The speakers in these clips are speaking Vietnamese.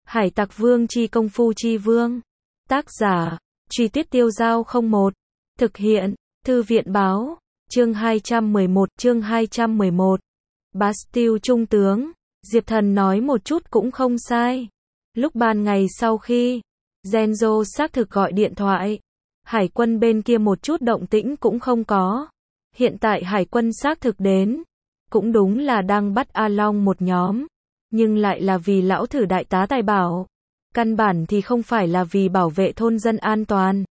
Hải Tặc Vương chi công phu chi vương. Tác giả, Truy Tuyết Tiêu Giao 01. Thực hiện, Thư viện báo. Chương 211. Bastille trung tướng. Diệp Thần nói một chút cũng không sai. Lúc ban ngày sau khi Genzo xác thực gọi điện thoại, hải quân bên kia một chút động tĩnh cũng không có. Hiện tại hải quân xác thực đến, cũng đúng là đang bắt A Long một nhóm, nhưng lại là vì lão thử đại tá tài bảo. Căn bản thì không phải là vì bảo vệ thôn dân an toàn.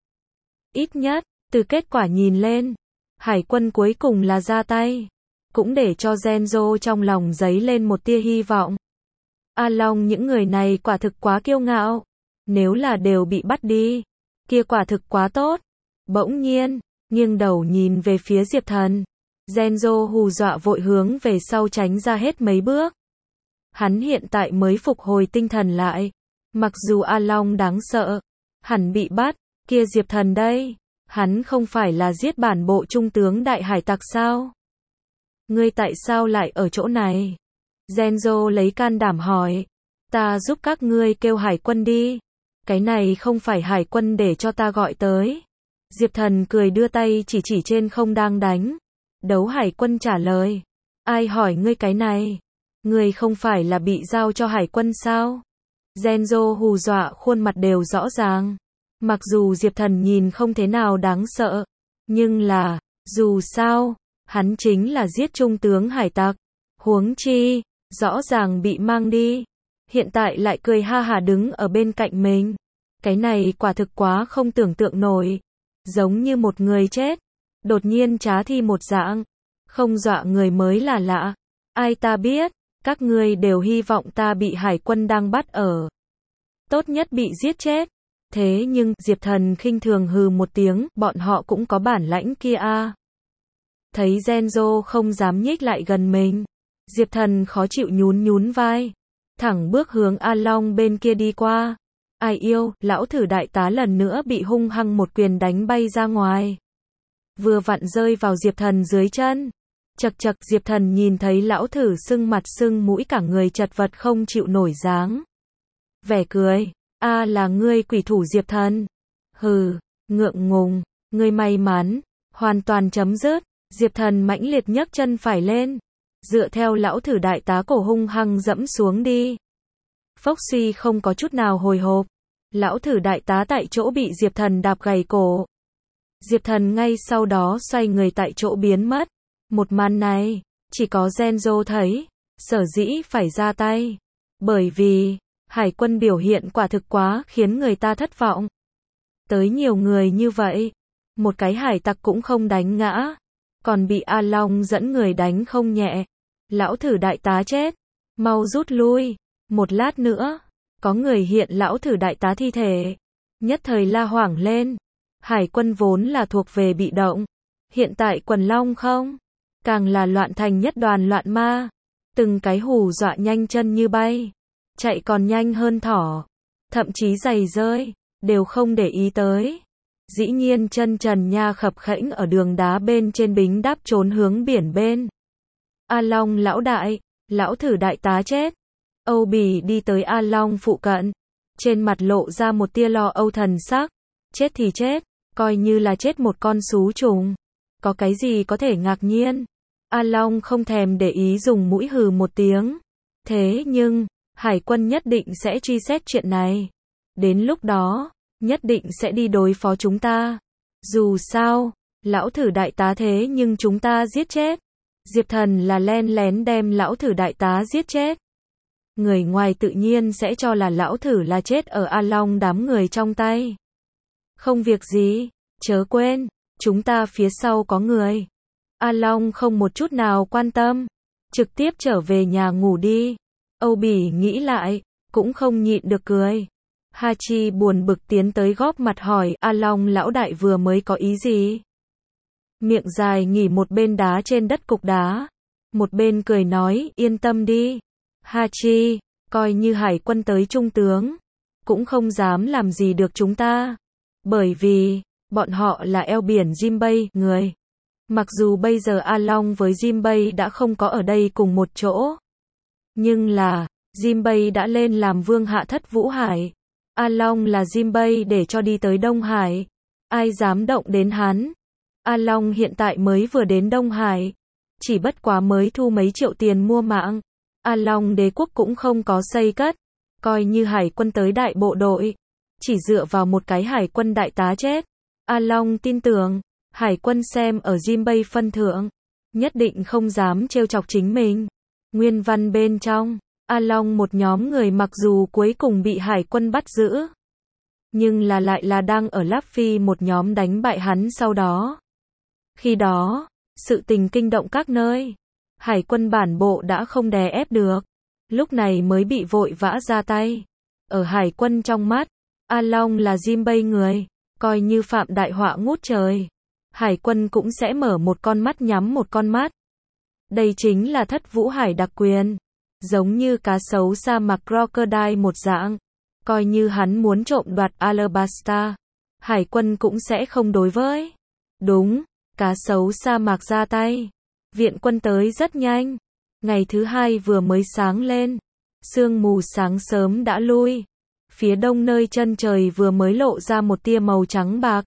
Ít nhất, từ kết quả nhìn lên, hải quân cuối cùng là ra tay, cũng để cho Genzo trong lòng dấy lên một tia hy vọng. A Long những người này quả thực quá kiêu ngạo, nếu là đều bị bắt đi, kia quả thực quá tốt. Bỗng nhiên, nghiêng đầu nhìn về phía Diệp Thần, Genzo hù dọa vội hướng về sau tránh ra hết mấy bước. Hắn hiện tại mới phục hồi tinh thần lại, mặc dù A Long đáng sợ, hẳn bị bắt, kia Diệp Thần đây, hắn không phải là giết bản bộ trung tướng đại hải tặc sao? Ngươi tại sao lại ở chỗ này? Genzo lấy can đảm hỏi. Ta giúp các ngươi kêu hải quân đi. Cái này không phải hải quân để cho ta gọi tới. Diệp Thần cười đưa tay chỉ trên không đang đánh. Đấu hải quân trả lời. Ai hỏi ngươi cái này? Ngươi không phải là bị giao cho hải quân sao? Genzo hù dọa khuôn mặt đều rõ ràng. Mặc dù Diệp Thần nhìn không thế nào đáng sợ, nhưng là, dù sao, hắn chính là giết trung tướng hải tặc. Huống chi, rõ ràng bị mang đi, hiện tại lại cười ha hả đứng ở bên cạnh mình. Cái này quả thực quá không tưởng tượng nổi, giống như một người chết, đột nhiên trá thi một dạng, không dọa người mới là lạ. Ai ta biết, các ngươi đều hy vọng ta bị hải quân đang bắt ở. Tốt nhất bị giết chết. Thế nhưng, Diệp Thần khinh thường hừ một tiếng, bọn họ cũng có bản lãnh kia a. Thấy Genzo không dám nhích lại gần mình, Diệp Thần khó chịu nhún vai, thẳng bước hướng A Long bên kia đi qua. Ai yêu, lão thử đại tá lần nữa bị hung hăng một quyền đánh bay ra ngoài. Vừa vặn rơi vào Diệp Thần dưới chân. Chật Diệp Thần nhìn thấy lão thử sưng mặt sưng mũi cả người chật vật không chịu nổi dáng. Vẻ cười, a là ngươi quỷ thủ Diệp Thần. Hừ, ngượng ngùng, ngươi may mắn, hoàn toàn chấm dứt. Diệp Thần mãnh liệt nhấc chân phải lên, dựa theo lão thử đại tá cổ hung hăng dẫm xuống đi. Phốc suy không có chút nào hồi hộp, lão thử đại tá tại chỗ bị Diệp Thần đạp gãy cổ. Diệp Thần ngay sau đó xoay người tại chỗ biến mất. Một màn này, chỉ có Genzo thấy, sở dĩ phải ra tay. Bởi vì, hải quân biểu hiện quả thực quá khiến người ta thất vọng. Tới nhiều người như vậy, một cái hải tặc cũng không đánh ngã, còn bị A Long dẫn người đánh không nhẹ. Lão thử đại tá chết, mau rút lui. Một lát nữa, có người hiện lão thử đại tá thi thể, nhất thời la hoảng lên. Hải quân vốn là thuộc về bị động, hiện tại quần long không, càng là loạn thành nhất đoàn loạn ma, từng cái hù dọa nhanh chân như bay, chạy còn nhanh hơn thỏ, thậm chí giày rơi, đều không để ý tới. Dĩ nhiên chân trần nha khập khẽnh ở đường đá bên trên bính đáp trốn hướng biển bên. A Long lão đại, lão thử đại tá chết. Âu Bỉ đi tới A Long phụ cận, trên mặt lộ ra một tia lo âu thần sắc. Chết thì chết, coi như là chết một con sú trùng, có cái gì có thể ngạc nhiên. A Long không thèm để ý dùng mũi hừ một tiếng. Thế nhưng, hải quân nhất định sẽ truy xét chuyện này. Đến lúc đó, nhất định sẽ đi đối phó chúng ta. Dù sao, lão thử đại tá thế nhưng chúng ta giết chết. Diệp Thần là len lén đem lão thử đại tá giết chết. Người ngoài tự nhiên sẽ cho là lão thử là chết ở A Long đám người trong tay. Không việc gì, chớ quên, chúng ta phía sau có người. A Long không một chút nào quan tâm, trực tiếp trở về nhà ngủ đi. Âu Bỉ nghĩ lại, cũng không nhịn được cười. Hachi buồn bực tiến tới góp mặt hỏi A Long lão đại vừa mới có ý gì? Miệng dài nghỉ một bên đá trên đất cục đá, một bên cười nói yên tâm đi. Hachi, coi như hải quân tới trung tướng, cũng không dám làm gì được chúng ta. Bởi vì, bọn họ là eo biển Jinbei người. Mặc dù bây giờ A Long với Jinbei đã không có ở đây cùng một chỗ, nhưng là, Jinbei đã lên làm vương hạ thất Vũ Hải. A Long là Jinbei để cho đi tới Đông Hải. Ai dám động đến hắn? A Long hiện tại mới vừa đến Đông Hải. Chỉ bất quá mới thu mấy triệu tiền mua mạng. A Long đế quốc cũng không có xây cất. Coi như hải quân tới đại bộ đội. Chỉ dựa vào một cái hải quân đại tá chết. A Long tin tưởng, hải quân xem ở Jinbei phân thượng. Nhất định không dám trêu chọc chính mình. Nguyên văn bên trong, A Long một nhóm người mặc dù cuối cùng bị hải quân bắt giữ. Nhưng lại là đang ở Láp Phi một nhóm đánh bại hắn sau đó. Khi đó, sự tình kinh động các nơi. Hải quân bản bộ đã không đè ép được. Lúc này mới bị vội vã ra tay. Ở hải quân trong mắt, A Long là Jinbei người. Coi như phạm đại họa ngút trời. Hải quân cũng sẽ mở một con mắt nhắm một con mắt. Đây chính là thất Vũ Hải đặc quyền. Giống như cá sấu sa mạc crocodile một dạng. Coi như hắn muốn trộm đoạt Alabasta. Hải quân cũng sẽ không đối với. Đúng, cá sấu sa mạc ra tay. Viện quân tới rất nhanh. Ngày thứ hai vừa mới sáng lên. Sương mù sáng sớm đã lui. Phía đông nơi chân trời vừa mới lộ ra một tia màu trắng bạc.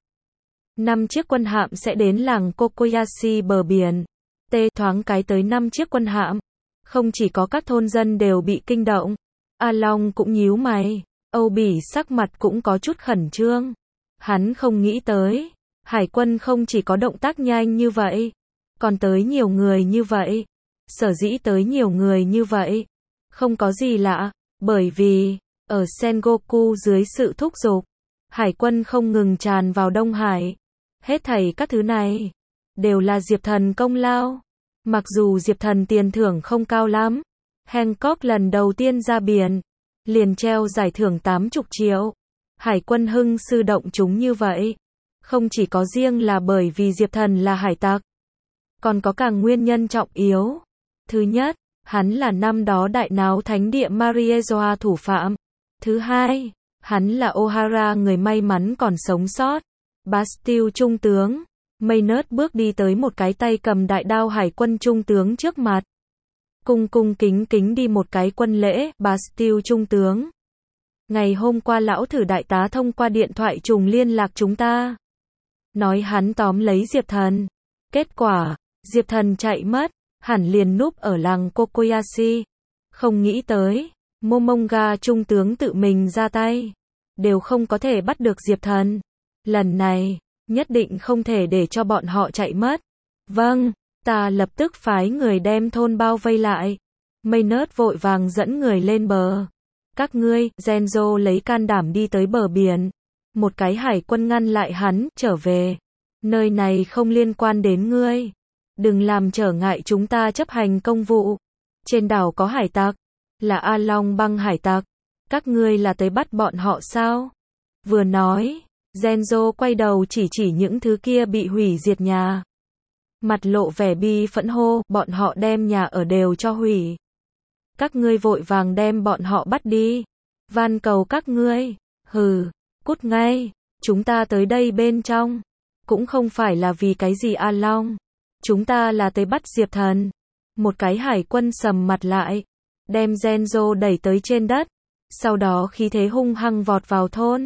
5 chiếc quân hạm sẽ đến làng Kokoyashi bờ biển. Thoáng cái tới 5 chiếc quân hạm. Không chỉ có các thôn dân đều bị kinh động. A Long cũng nhíu mày. Âu Bỉ sắc mặt cũng có chút khẩn trương. Hắn không nghĩ tới. Hải quân không chỉ có động tác nhanh như vậy. Còn tới nhiều người như vậy. Sở dĩ tới nhiều người như vậy. Không có gì lạ. Bởi vì, ở Sengoku dưới sự thúc giục. Hải quân không ngừng tràn vào Đông Hải. Hết thảy các thứ này. Đều là Diệp Thần công lao. Mặc dù Diệp Thần tiền thưởng không cao lắm. Hancock lần đầu tiên ra biển. Liền treo giải thưởng 80 triệu. Hải quân hưng sư động chúng như vậy. Không chỉ có riêng là bởi vì Diệp Thần là hải tặc. Còn có càng nguyên nhân trọng yếu. Thứ nhất, hắn là năm đó đại náo thánh địa Mariejoa thủ phạm. Thứ hai, hắn là O'Hara người may mắn còn sống sót. Bastille trung tướng. Maynard bước đi tới một cái tay cầm đại đao hải quân trung tướng trước mặt. Cung cung kính kính đi một cái quân lễ. Bastille trung tướng. Ngày hôm qua lão thử đại tá thông qua điện thoại trùng liên lạc chúng ta. Nói hắn tóm lấy Diệp Thần. Kết quả, Diệp Thần chạy mất. Hẳn liền núp ở làng Kokoyashi. Không nghĩ tới, Momonga trung tướng tự mình ra tay. Đều không có thể bắt được Diệp Thần. Lần này, nhất định không thể để cho bọn họ chạy mất. Vâng, ta lập tức phái người đem thôn bao vây lại. Maynard vội vàng dẫn người lên bờ. Các ngươi, Genzo lấy can đảm đi tới bờ biển. Một cái hải quân ngăn lại hắn, trở về. Nơi này không liên quan đến ngươi. Đừng làm trở ngại chúng ta chấp hành công vụ. Trên đảo có hải tặc. Là A Long băng hải tặc. Các ngươi là tới bắt bọn họ sao? Vừa nói, Genzo quay đầu chỉ những thứ kia bị hủy diệt nhà. Mặt lộ vẻ bi phẫn hô, bọn họ đem nhà ở đều cho hủy. Các ngươi vội vàng đem bọn họ bắt đi. Van cầu các ngươi. Hừ, cút ngay. Chúng ta tới đây bên trong. Cũng không phải là vì cái gì A Long. Chúng ta là tới bắt Diệp Thần. Một cái hải quân sầm mặt lại. Đem Genzo đẩy tới trên đất. Sau đó khí thế hung hăng vọt vào thôn.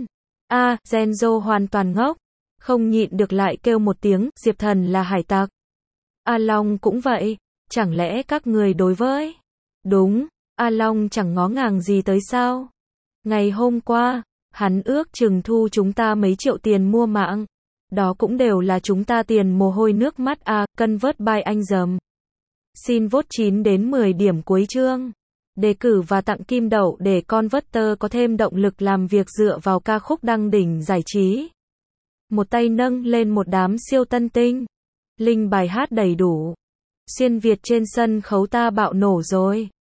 Genzo hoàn toàn ngốc. Không nhịn được lại kêu một tiếng, Diệp Thần là hải tặc. A Long cũng vậy. Chẳng lẽ các người đối với? Đúng, A Long chẳng ngó ngàng gì tới sao? Ngày hôm qua, hắn ước chừng thu chúng ta mấy triệu tiền mua mạng. Đó cũng đều là chúng ta tiền mồ hôi nước mắt convert by anh dầm. Xin vote 9 đến 10 điểm cuối chương. Đề cử và tặng kim đậu để Converter có thêm động lực làm việc dựa vào ca khúc đăng đỉnh giải trí. Một tay nâng lên một đám siêu tân tinh. Link bài hát đầy đủ. Xuyên Việt trên sân khấu ta bạo nổ rồi.